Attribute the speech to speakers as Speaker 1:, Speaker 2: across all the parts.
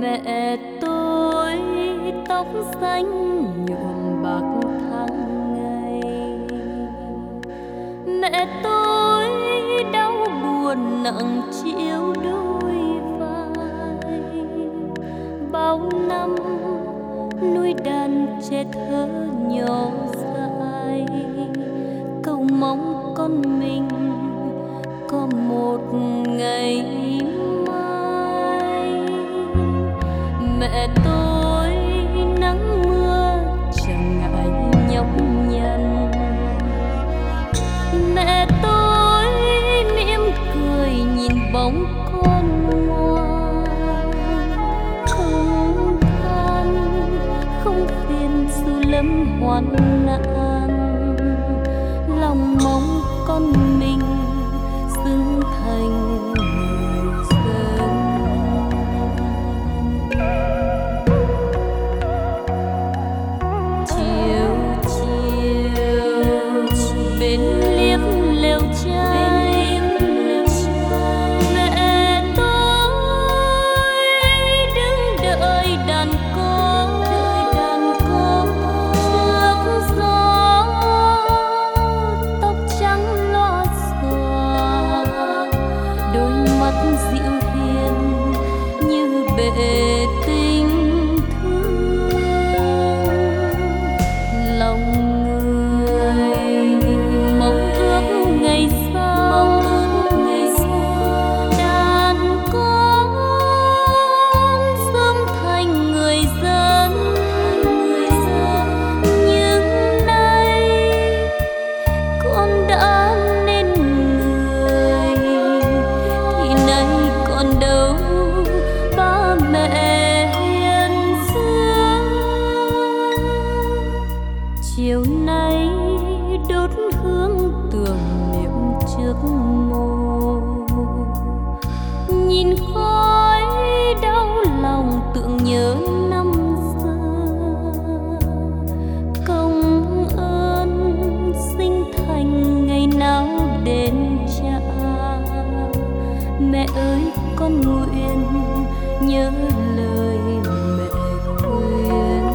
Speaker 1: Mẹ tôi tóc xanh nhuộm bạc tháng ngày, mẹ tôi đau buồn nặng chịu đôi vai. Bao năm nuôi đàn trẻ thơ nhỏ dại, cầu mong con mình có một ngày mai. Mẹ tôi nắng mưa chẳng ngại nhọc nhằn, mẹ tôi mỉm cười nhìn bóng con ngoan, không than không phiền dù lắm hoạn nạn, lòng mong con mình xứng thành người dân. Chiều chiều bên liếp lều trai, mẹ tôi đứng đợi đàn có trước gió, tóc trắng loa xòa, đôi mắt dịu hiền như bể tình thương. Lòng người mong ước ngày sau, đàn con sớm thành người dân. Nhưng nay con đã nên người, thì nay còn đâu ba mẹ hiền xưa. Chiều nay đốt hương tưởng niệm trước mồ, nhìn khói đau lòng tưởng nhớ năm xưa. Công ơn sinh thành ngày nào đến trả, mẹ ơi con nguyện nhớ lời mẹ khuyên.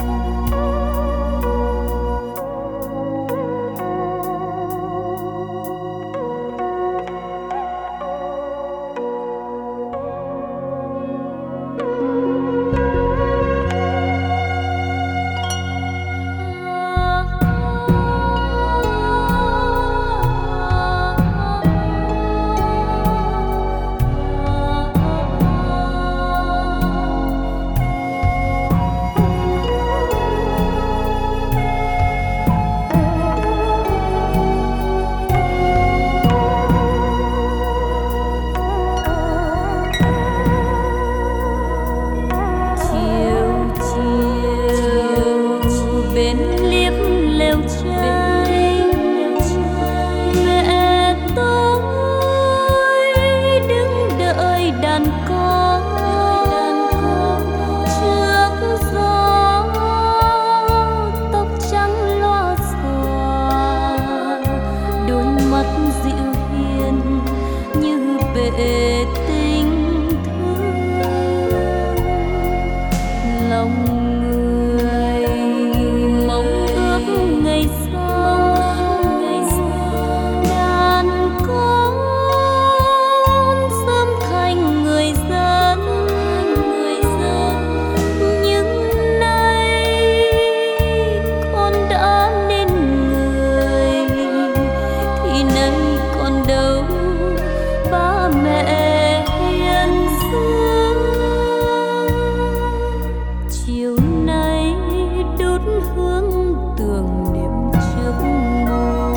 Speaker 1: Bên liếp lều trai, mẹ tôi đứng đợi đàn có trước gió, tóc trắng loa xòa, đôi mắt dịu hiền như bể tình thương. Lòng ngày sau, đàn con sớm thành người dân. Nhưng nay con đã nên người, thì nay còn đâu ba mẹ hiền xưa. Chiều nay đốt hương tưởng niệm trước mồ,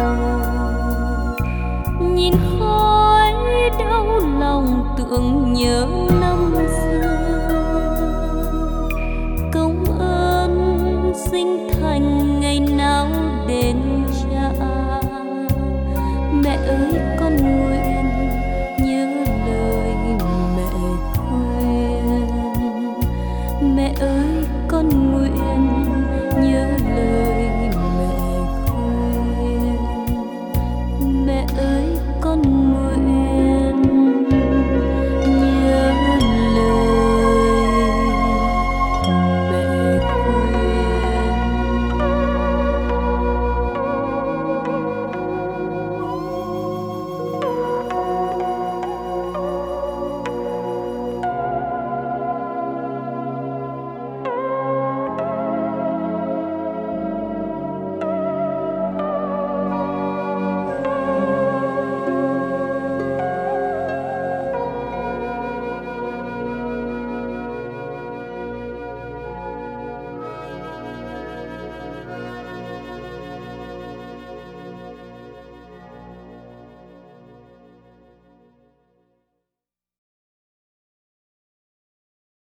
Speaker 1: nhìn khói đau lòng tưởng nhớ năm xưa. Công ơn sinh thành ngày nào